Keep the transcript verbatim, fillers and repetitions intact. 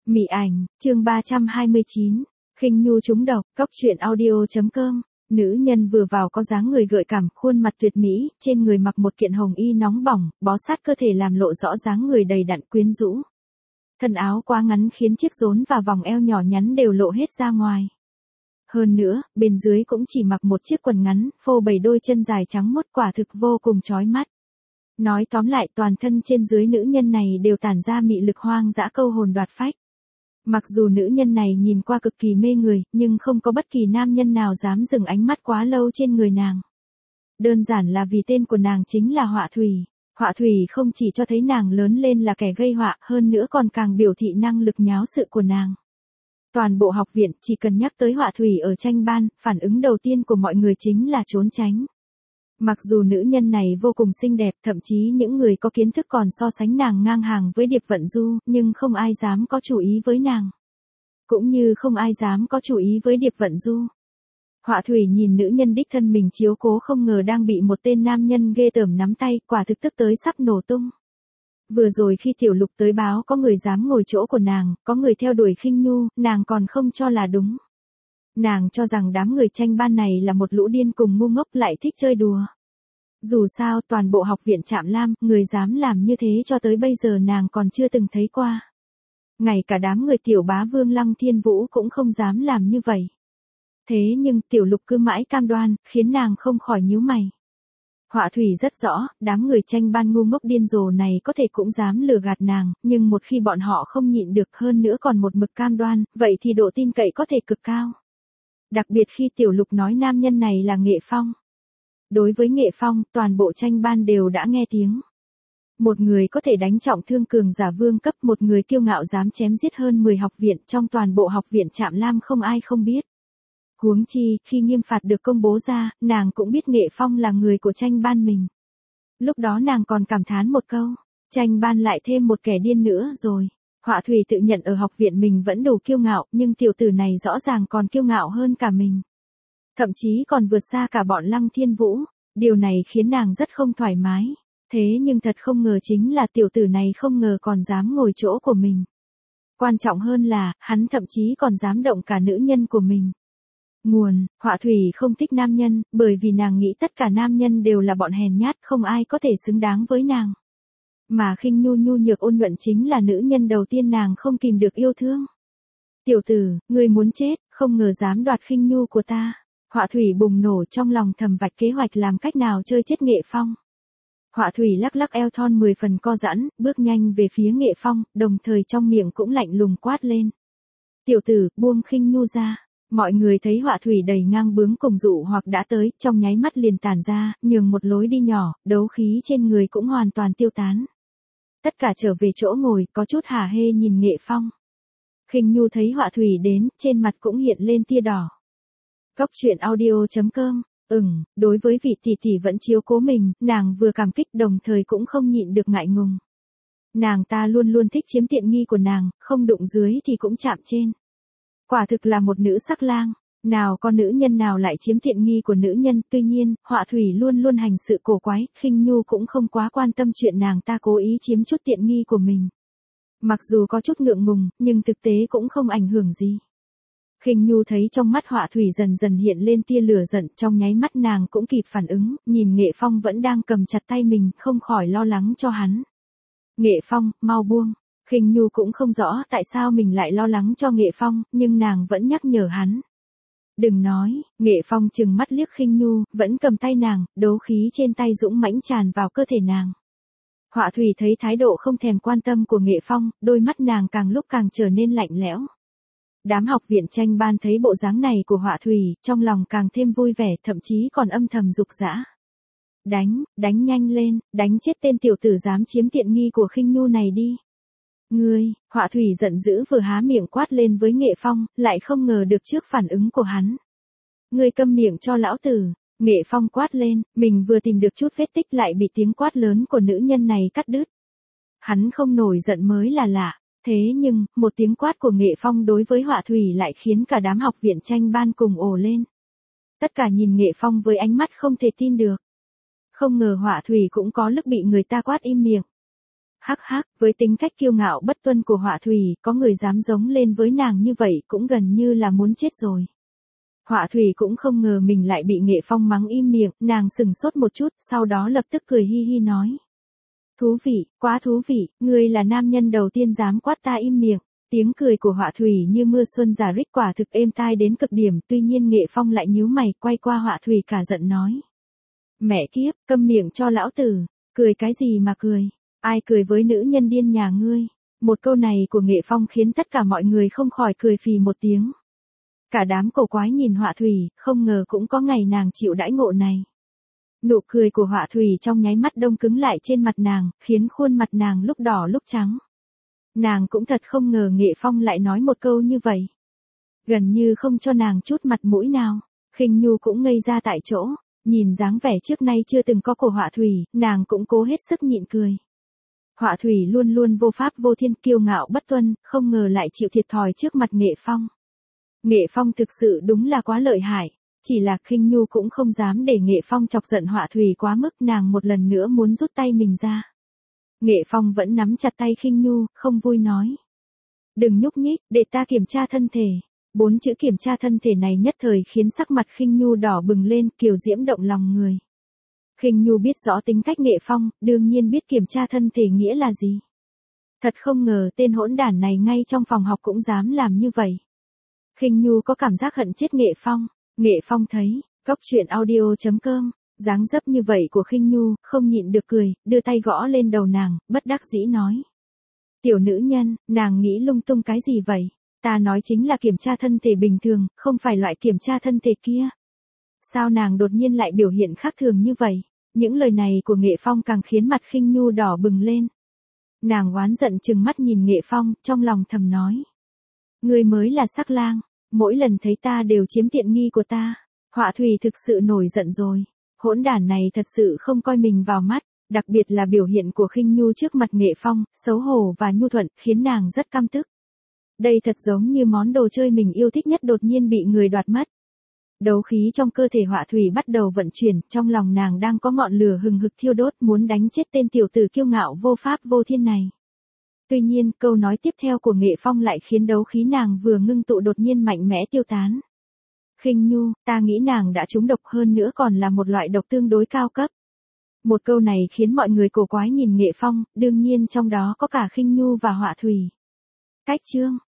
Mị ảnh, chương ba trăm hai mươi chín, khinh nhu trúng độc, cóc truyện audio chấm com. Nữ nhân vừa vào có dáng người gợi cảm, khuôn mặt tuyệt mỹ, trên người mặc một kiện hồng y nóng bỏng, bó sát cơ thể làm lộ rõ dáng người đầy đặn quyến rũ. Thân áo quá ngắn khiến chiếc rốn và vòng eo nhỏ nhắn đều lộ hết ra ngoài. Hơn nữa, bên dưới cũng chỉ mặc một chiếc quần ngắn, phô bày đôi chân dài trắng muốt, quả thực vô cùng chói mắt. Nói tóm lại, toàn thân trên dưới nữ nhân này đều tản ra mị lực hoang dã câu hồn đoạt phách. Mặc dù nữ nhân này nhìn qua cực kỳ mê người, nhưng không có bất kỳ nam nhân nào dám dừng ánh mắt quá lâu trên người nàng. Đơn giản là vì tên của nàng chính là Họa Thủy. Họa Thủy không chỉ cho thấy nàng lớn lên là kẻ gây họa, hơn nữa còn càng biểu thị năng lực nháo sự của nàng. Toàn bộ học viện chỉ cần nhắc tới Họa Thủy ở tranh ban, phản ứng đầu tiên của mọi người chính là trốn tránh. Mặc dù nữ nhân này vô cùng xinh đẹp, thậm chí những người có kiến thức còn so sánh nàng ngang hàng với Điệp Vận Du, nhưng không ai dám có chủ ý với nàng. Cũng như không ai dám có chủ ý với Điệp Vận Du. Họa Thủy nhìn nữ nhân đích thân mình chiếu cố không ngờ đang bị một tên nam nhân ghê tởm nắm tay, quả thực tức tới sắp nổ tung. Vừa rồi khi Tiểu Lục tới báo có người dám ngồi chỗ của nàng, có người theo đuổi khinh nhu, nàng còn không cho là đúng. Nàng cho rằng đám người tranh ban này là một lũ điên cùng ngu ngốc lại thích chơi đùa. Dù sao toàn bộ học viện Trạm Lam, người dám làm như thế cho tới bây giờ nàng còn chưa từng thấy qua. Ngay cả đám người tiểu bá vương Lăng Thiên Vũ cũng không dám làm như vậy. Thế nhưng Tiểu Lục cứ mãi cam đoan, khiến nàng không khỏi nhíu mày. Họa Thủy rất rõ, đám người tranh ban ngu ngốc điên rồ này có thể cũng dám lừa gạt nàng, nhưng một khi bọn họ không nhịn được hơn nữa còn một mực cam đoan, vậy thì độ tin cậy có thể cực cao. Đặc biệt khi Tiểu Lục nói nam nhân này là Nghệ Phong. Đối với Nghệ Phong, toàn bộ tranh ban đều đã nghe tiếng. Một người có thể đánh trọng thương cường giả vương cấp, một người kiêu ngạo dám chém giết hơn mười học viện, trong toàn bộ học viện Trạm Lam không ai không biết. Huống chi, khi nghiêm phạt được công bố ra, nàng cũng biết Nghệ Phong là người của tranh ban mình. Lúc đó nàng còn cảm thán một câu, tranh ban lại thêm một kẻ điên nữa rồi. Họa Thủy tự nhận ở học viện mình vẫn đủ kiêu ngạo, nhưng tiểu tử này rõ ràng còn kiêu ngạo hơn cả mình. Thậm chí còn vượt xa cả bọn Lăng Thiên Vũ, điều này khiến nàng rất không thoải mái. Thế nhưng thật không ngờ chính là tiểu tử này không ngờ còn dám ngồi chỗ của mình. Quan trọng hơn là, hắn thậm chí còn dám động cả nữ nhân của mình. Nguồn, Họa Thủy không thích nam nhân, bởi vì nàng nghĩ tất cả nam nhân đều là bọn hèn nhát, không ai có thể xứng đáng với nàng. Mà khinh nhu nhu nhược ôn nhuận chính là nữ nhân đầu tiên nàng không kìm được yêu thương. Tiểu tử, ngươi muốn chết, không ngờ dám đoạt khinh nhu của ta. Họa Thủy bùng nổ trong lòng thầm vạch kế hoạch làm cách nào chơi chết Nghệ Phong. Họa Thủy lắc lắc eo thon mười phần co giãn, bước nhanh về phía Nghệ Phong, đồng thời trong miệng cũng lạnh lùng quát lên. Tiểu tử, buông khinh nhu ra. Mọi người thấy Họa Thủy đầy ngang bướng cùng dụ hoặc đã tới, trong nháy mắt liền tản ra, nhường một lối đi nhỏ, đấu khí trên người cũng hoàn toàn tiêu tán. Tất cả trở về chỗ ngồi, có chút hả hê nhìn Nghệ Phong. Khinh nhu thấy Họa Thủy đến, trên mặt cũng hiện lên tia đỏ. Cóc truyện audio chấm com. Ừm, đối với vị tỷ tỷ vẫn chiếu cố mình, nàng vừa cảm kích đồng thời cũng không nhịn được ngại ngùng. Nàng ta luôn luôn thích chiếm tiện nghi của nàng, không đụng dưới thì cũng chạm trên. Quả thực là một nữ sắc lang, nào có nữ nhân nào lại chiếm tiện nghi của nữ nhân, tuy nhiên, Họa Thủy luôn luôn hành sự cổ quái, khinh nhu cũng không quá quan tâm chuyện nàng ta cố ý chiếm chút tiện nghi của mình. Mặc dù có chút ngượng ngùng, nhưng thực tế cũng không ảnh hưởng gì. Khinh nhu thấy trong mắt Họa Thủy dần dần hiện lên tia lửa giận, trong nháy mắt nàng cũng kịp phản ứng, nhìn Nghệ Phong vẫn đang cầm chặt tay mình, không khỏi lo lắng cho hắn. Nghệ Phong, mau buông. Khinh nhu cũng không rõ tại sao mình lại lo lắng cho Nghệ Phong, nhưng nàng vẫn nhắc nhở hắn. Đừng nói, Nghệ Phong trừng mắt liếc khinh nhu, vẫn cầm tay nàng, đấu khí trên tay dũng mãnh tràn vào cơ thể nàng. Họa Thủy thấy thái độ không thèm quan tâm của Nghệ Phong, đôi mắt nàng càng lúc càng trở nên lạnh lẽo. Đám học viện tranh ban thấy bộ dáng này của Họa Thủy, trong lòng càng thêm vui vẻ, thậm chí còn âm thầm dục dã. Đánh, đánh nhanh lên, đánh chết tên tiểu tử dám chiếm tiện nghi của khinh nhu này đi. Ngươi, Họa Thủy giận dữ vừa há miệng quát lên với Nghệ Phong, lại không ngờ được trước phản ứng của hắn. Ngươi câm miệng cho lão tử. Nghệ Phong quát lên, mình vừa tìm được chút vết tích lại bị tiếng quát lớn của nữ nhân này cắt đứt. Hắn không nổi giận mới là lạ, thế nhưng, một tiếng quát của Nghệ Phong đối với Họa Thủy lại khiến cả đám học viện tranh ban cùng ồ lên. Tất cả nhìn Nghệ Phong với ánh mắt không thể tin được. Không ngờ Họa Thủy cũng có lúc bị người ta quát im miệng. Hắc hắc, với tính cách kiêu ngạo bất tuân của Họa Thủy, có người dám giống lên với nàng như vậy cũng gần như là muốn chết rồi. Họa Thủy cũng không ngờ mình lại bị Nghệ Phong mắng im miệng, nàng sừng sốt một chút, sau đó lập tức cười hi hi nói. Thú vị, quá thú vị, ngươi là nam nhân đầu tiên dám quát ta im miệng. Tiếng cười của Họa Thủy như mưa xuân giả rích quả thực êm tai đến cực điểm, tuy nhiên Nghệ Phong lại nhíu mày, quay qua Họa Thủy cả giận nói. Mẹ kiếp, câm miệng cho lão tử, cười cái gì mà cười, ai cười với nữ nhân điên nhà ngươi. Một câu này của Nghệ Phong khiến tất cả mọi người không khỏi cười phì một tiếng. Cả đám cổ quái nhìn Họa Thủy, không ngờ cũng có ngày nàng chịu đãi ngộ này. Nụ cười của Họa Thủy trong nháy mắt đông cứng lại trên mặt nàng, khiến khuôn mặt nàng lúc đỏ lúc trắng. Nàng cũng thật không ngờ Nghệ Phong lại nói một câu như vậy. Gần như không cho nàng chút mặt mũi nào. Khinh Nhu cũng ngây ra tại chỗ, nhìn dáng vẻ trước nay chưa từng có của Họa Thủy, nàng cũng cố hết sức nhịn cười. Họa Thủy luôn luôn vô pháp vô thiên, kiêu ngạo bất tuân, không ngờ lại chịu thiệt thòi trước mặt Nghệ Phong. Nghệ Phong thực sự đúng là quá lợi hại, chỉ là Khinh Nhu cũng không dám để Nghệ Phong chọc giận Họa Thủy quá mức, nàng một lần nữa muốn rút tay mình ra. Nghệ Phong vẫn nắm chặt tay Khinh Nhu, không vui nói. Đừng nhúc nhích, để ta kiểm tra thân thể. Bốn chữ kiểm tra thân thể này nhất thời khiến sắc mặt Khinh Nhu đỏ bừng lên, kiều diễm động lòng người. Khinh Nhu biết rõ tính cách Nghệ Phong, đương nhiên biết kiểm tra thân thể nghĩa là gì. Thật không ngờ tên hỗn đản này ngay trong phòng học cũng dám làm như vậy. Khinh Nhu có cảm giác hận chết Nghệ Phong. Nghệ Phong thấy, cốc truyện audio chấm com, dáng dấp như vậy của Khinh Nhu, không nhịn được cười, đưa tay gõ lên đầu nàng, bất đắc dĩ nói. Tiểu nữ nhân, nàng nghĩ lung tung cái gì vậy? Ta nói chính là kiểm tra thân thể bình thường, không phải loại kiểm tra thân thể kia. Sao nàng đột nhiên lại biểu hiện khác thường như vậy? Những lời này của Nghệ Phong càng khiến mặt Khinh Nhu đỏ bừng lên. Nàng oán giận trừng mắt nhìn Nghệ Phong, trong lòng thầm nói. Ngươi mới là sắc lang, mỗi lần thấy ta đều chiếm tiện nghi của ta. Họa Thủy thực sự nổi giận rồi. Hỗn đản này thật sự không coi mình vào mắt, đặc biệt là biểu hiện của Khinh Nhu trước mặt Nghệ Phong, xấu hổ và nhu thuận, khiến nàng rất căm tức. Đây thật giống như món đồ chơi mình yêu thích nhất đột nhiên bị người đoạt mất. Đấu khí trong cơ thể Họa Thủy bắt đầu vận chuyển, trong lòng nàng đang có ngọn lửa hừng hực thiêu đốt, muốn đánh chết tên tiểu tử kiêu ngạo vô pháp vô thiên này. Tuy nhiên, câu nói tiếp theo của Nghệ Phong lại khiến đấu khí nàng vừa ngưng tụ đột nhiên mạnh mẽ tiêu tán. Khinh Nhu, ta nghĩ nàng đã trúng độc, hơn nữa còn là một loại độc tương đối cao cấp. Một câu này khiến mọi người cổ quái nhìn Nghệ Phong, đương nhiên trong đó có cả Khinh Nhu và Họa Thủy. Cách chương